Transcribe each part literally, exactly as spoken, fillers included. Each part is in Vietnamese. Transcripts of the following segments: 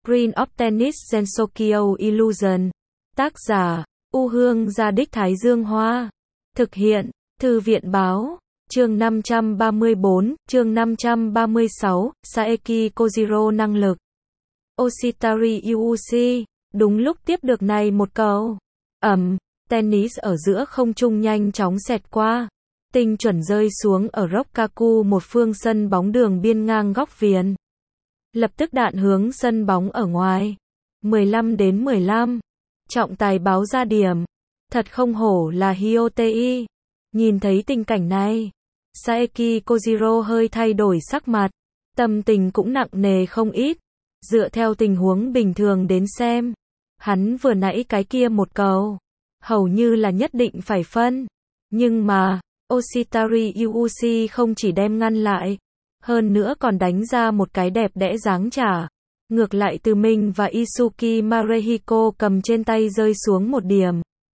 Green of Tennis Gensokyo Illusion. Tác giả, U Hương Gia Đích Thái Dương Hoa. Thực hiện, Thư viện Báo. Chương năm trăm ba mươi bốn, chương năm trăm ba mươi sáu, Saeki Kojiro năng lực. Oshitari Yuuchi, đúng lúc tiếp được này một cầu. Ầm, tennis ở giữa không trung nhanh chóng xẹt qua. Tinh chuẩn rơi xuống ở Rokkaku, một phương sân bóng đường biên ngang góc viền. Lập tức đạn hướng sân bóng ở ngoài. mười lăm đến mười lăm. Trọng tài báo ra điểm. Thật không hổ là Hyotei. Nhìn thấy tình cảnh này, Saeki Kojiro hơi thay đổi sắc mặt. Tâm tình cũng nặng nề không ít. Dựa theo tình huống bình thường đến xem, hắn vừa nãy cái kia một cầu, hầu như là nhất định phải phân. Nhưng mà, Oshitari Yuuchi không chỉ đem ngăn lại, hơn nữa còn đánh ra một cái đẹp đẽ giáng trả. Ngược lại từ mình và Isuki Marehiko cầm trên tay rơi xuống một điểm.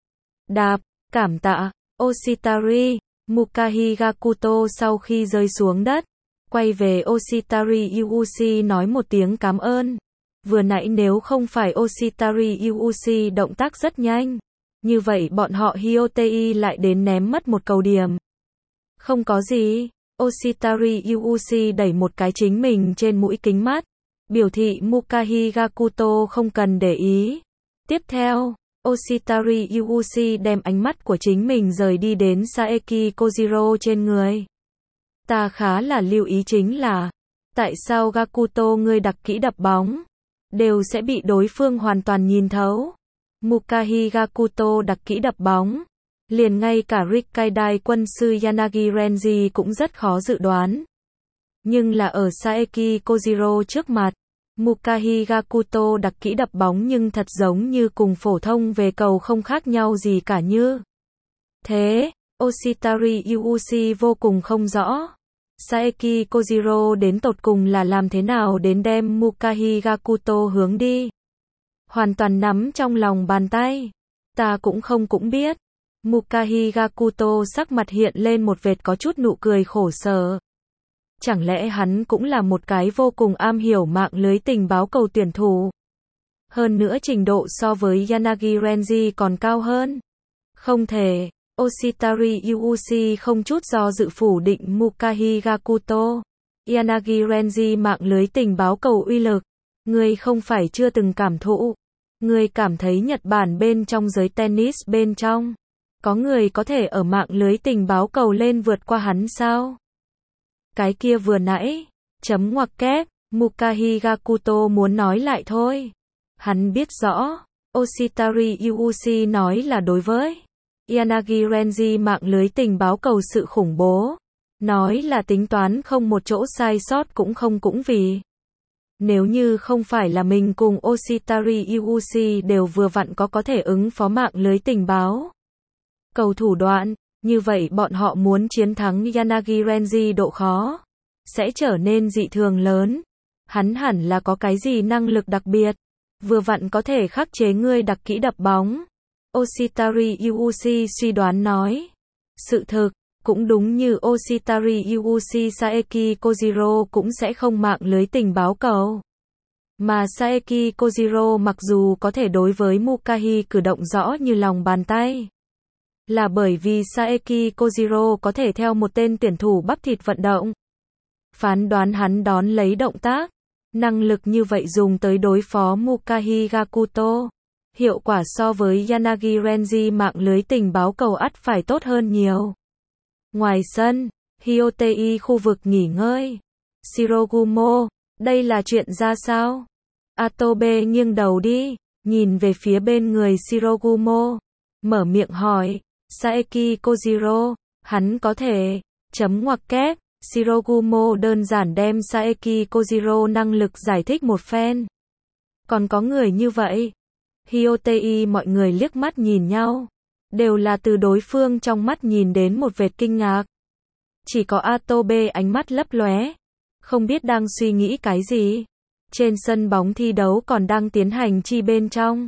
Đạp, cảm tạ, Oshitari. Mukahi Gakuto sau khi rơi xuống đất, quay về Oshitari Yuuchi nói một tiếng cảm ơn. Vừa nãy nếu không phải Oshitari Yuuchi động tác rất nhanh, như vậy bọn họ Hyotei lại đến ném mất một cầu điểm. Không có gì, Oshitari Yuuchi đẩy một cái chính mình trên mũi kính mắt, biểu thị Mukahi Gakuto không cần để ý. Tiếp theo, Oshitari Yuuchi đem ánh mắt của chính mình rời đi đến Saeki Kojiro trên người. Ta khá là lưu ý chính là, tại sao Gakuto ngươi đặc kỹ đập bóng, đều sẽ bị đối phương hoàn toàn nhìn thấu. Mukahi Gakuto đặc kỹ đập bóng, liền ngay cả Rikkaidai quân sư Yanagi Renji cũng rất khó dự đoán. Nhưng là ở Saeki Kojiro trước mặt, Mukahi Gakuto đặc kỹ đập bóng nhưng thật giống như cùng phổ thông về cầu không khác nhau gì cả như. Thế, Oshitari Yuuchi vô cùng không rõ. Saeki Kojiro đến tột cùng là làm thế nào đến đem Mukahi Gakuto hướng đi. Hoàn toàn nắm trong lòng bàn tay. Ta cũng không cũng biết. Mukahi Gakuto sắc mặt hiện lên một vệt có chút nụ cười khổ sở. Chẳng lẽ hắn cũng là một cái vô cùng am hiểu mạng lưới tình báo cầu tuyển thủ? Hơn nữa trình độ so với Yanagi Renji còn cao hơn. Không thể. Oshitari Yuuchi không chút do dự phủ định Mukahi Gakuto. Yanagi Renji mạng lưới tình báo cầu uy lực. Ngươi không phải chưa từng cảm thụ. Ngươi cảm thấy Nhật Bản bên trong giới tennis bên trong, có người có thể ở mạng lưới tình báo cầu lên vượt qua hắn sao? Cái kia vừa nãy, chấm ngoặc kép, Mukahi Gakuto muốn nói lại thôi. Hắn biết rõ, Oshitari Yuuchi nói là đối với Yanagi Renji mạng lưới tình báo cầu sự khủng bố. Nói là tính toán không một chỗ sai sót cũng không cũng vì. Nếu như không phải là mình cùng Oshitari Yuuchi đều vừa vặn có có thể ứng phó mạng lưới tình báo cầu thủ đoạn, như vậy bọn họ muốn chiến thắng Yanagi Renji độ khó sẽ trở nên dị thường lớn. Hắn hẳn là có cái gì năng lực đặc biệt, vừa vặn có thể khắc chế ngươi đặc kỹ đập bóng. Oshitari Yuuchi suy đoán nói. Sự thực, cũng đúng như Oshitari Yuuchi, Saeki Kojiro cũng sẽ không mạng lưới tình báo cầu. Mà Saeki Kojiro mặc dù có thể đối với Mukahi cử động rõ như lòng bàn tay, là bởi vì Saeki Kojiro có thể theo một tên tuyển thủ bắp thịt vận động. Phán đoán hắn đón lấy động tác, năng lực như vậy dùng tới đối phó Mukahi Gakuto. Hiệu quả so với Yanagi Renji mạng lưới tình báo cầu ắt phải tốt hơn nhiều. Ngoài sân, Hyotei khu vực nghỉ ngơi. Shirogumo, đây là chuyện ra sao? Atobe nghiêng đầu đi, nhìn về phía bên người Shirogumo. Mở miệng hỏi, Saeki Kojiro, hắn có thể, chấm ngoặc kép, Shirogumo đơn giản đem Saeki Kojiro năng lực giải thích một phen. Còn có người như vậy? Hyotei mọi người liếc mắt nhìn nhau, đều là từ đối phương trong mắt nhìn đến một vệt kinh ngạc. Chỉ có Atobe ánh mắt lấp lóe, không biết đang suy nghĩ cái gì. Trên sân bóng thi đấu còn đang tiến hành chi bên trong.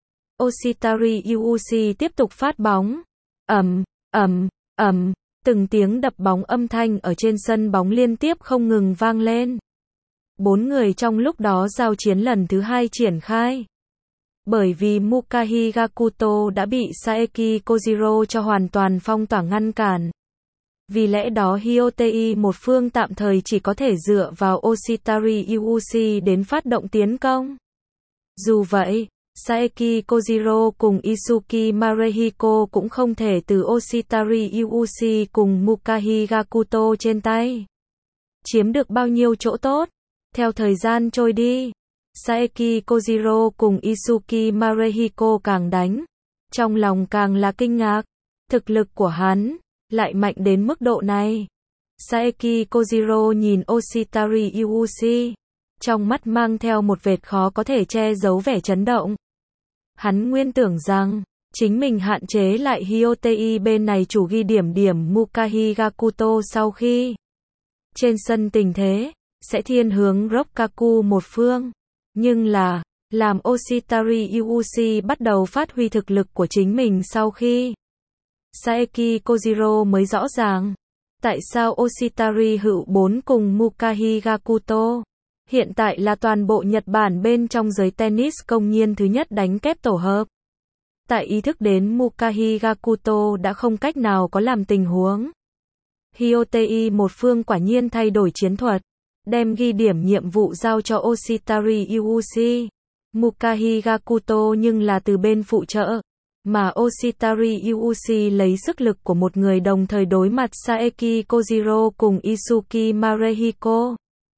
Oshitari Yuuchi tiếp tục phát bóng. Ầm, ầm, ầm, từng tiếng đập bóng âm thanh ở trên sân bóng liên tiếp không ngừng vang lên. Bốn người trong lúc đó giao chiến lần thứ hai triển khai. Bởi vì Muka Higakuto đã bị Saeki Kojiro cho hoàn toàn phong tỏa ngăn cản. Vì lẽ đó Hyotei một phương tạm thời chỉ có thể dựa vào Oshitari Yuushi đến phát động tiến công. Dù vậy, Saeki Kojiro cùng Isuki Marehiko cũng không thể từ Oshitari Yuushi cùng Muka Higakuto trên tay chiếm được bao nhiêu chỗ tốt. Theo thời gian trôi đi, Saeki Kojiro cùng Isuki Marehiko càng đánh, trong lòng càng là kinh ngạc. Thực lực của hắn lại mạnh đến mức độ này. Saeki Kojiro nhìn Oshitari Yuushi, trong mắt mang theo một vệt khó có thể che giấu vẻ chấn động. Hắn nguyên tưởng rằng chính mình hạn chế lại Hyotei bên này chủ ghi điểm điểm Muka Higakuto sau khi trên sân tình thế sẽ thiên hướng Rokkaku một phương. Nhưng là, làm Oshitari Yuushi bắt đầu phát huy thực lực của chính mình sau khi Saeki Kojiro mới rõ ràng tại sao Oshitari hữu bốn cùng Muka Higakuto hiện tại là toàn bộ Nhật Bản bên trong giới tennis công nhiên thứ nhất đánh kép tổ hợp. Tại ý thức đến Muka Higakuto đã không cách nào có làm tình huống, Hyotei một phương quả nhiên thay đổi chiến thuật, đem ghi điểm nhiệm vụ giao cho Oshitari Yuushi. Muka Higakuto nhưng là từ bên phụ trợ, mà Oshitari Yuushi lấy sức lực của một người đồng thời đối mặt Saeki Kojiro cùng Isuki Marehiko.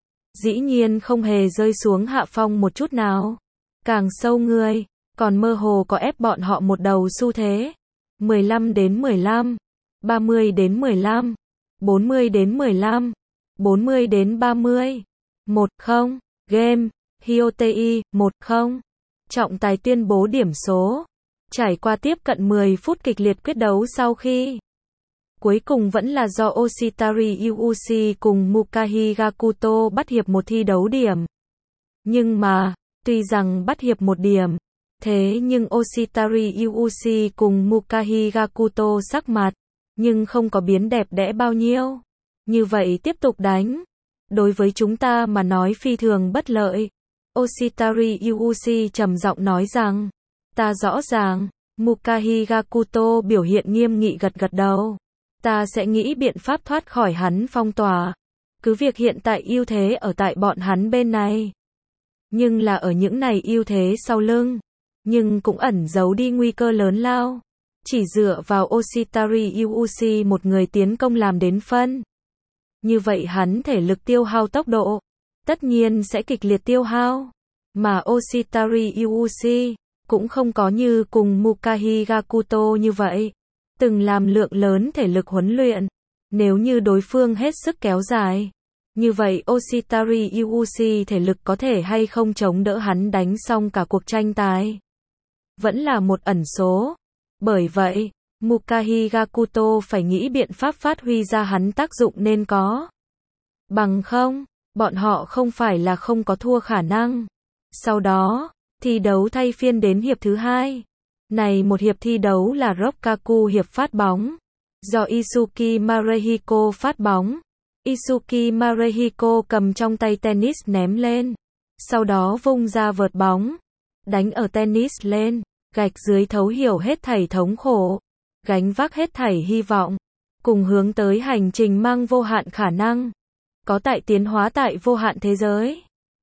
Dĩ nhiên không hề rơi xuống hạ phong một chút nào. Càng sâu người, còn mơ hồ có ép bọn họ một đầu xu thế. mười lăm đến mười lăm, ba mươi đến mười lăm, bốn mươi đến mười lăm, bốn mươi đến ba mươi. một không, game, Hyotei, một không. Trọng tài tuyên bố điểm số. Trải qua tiếp cận mười phút kịch liệt quyết đấu sau khi cuối cùng vẫn là do Oshitari Yuushi cùng Muka Higakuto bắt hiệp một thi đấu điểm. Nhưng mà, tuy rằng bắt hiệp một điểm, thế nhưng Oshitari Yuushi cùng Muka Higakuto sắc mặt, nhưng không có biến đẹp đẽ bao nhiêu. Như vậy tiếp tục đánh, đối với chúng ta mà nói phi thường bất lợi. Oshitari Yuushi trầm giọng nói rằng, ta rõ ràng. Muka Higakuto biểu hiện nghiêm nghị gật gật đầu. Ta sẽ nghĩ biện pháp thoát khỏi hắn phong tỏa. Cứ việc hiện tại ưu thế ở tại bọn hắn bên này. Nhưng là ở những này ưu thế sau lưng. Nhưng cũng ẩn giấu đi nguy cơ lớn lao. Chỉ dựa vào Oshitari Yuushi một người tiến công làm đến phân. Như vậy hắn thể lực tiêu hao tốc độ. Tất nhiên sẽ kịch liệt tiêu hao. Mà Oshitari Yuushi cũng không có như cùng Muka Higakuto như vậy. Từng làm lượng lớn thể lực huấn luyện. Nếu như đối phương hết sức kéo dài. Như vậy Oshitari Yuushi thể lực có thể hay không chống đỡ hắn đánh xong cả cuộc tranh tài. Vẫn là một ẩn số. Bởi vậy, Muka Higakuto phải nghĩ biện pháp phát huy ra hắn tác dụng nên có. Bằng không, bọn họ không phải là không có thua khả năng. Sau đó, thi đấu thay phiên đến hiệp thứ hai. Này một hiệp thi đấu là Rokkaku hiệp phát bóng. Do Isuki Marehiko phát bóng. Isuki Marehiko cầm trong tay tennis ném lên. Sau đó vung ra vợt bóng. Đánh ở tennis lên. Gạch dưới thấu hiểu hết thảy thống khổ. Gánh vác hết thảy hy vọng. Cùng hướng tới hành trình mang vô hạn khả năng. Có tại tiến hóa tại vô hạn thế giới.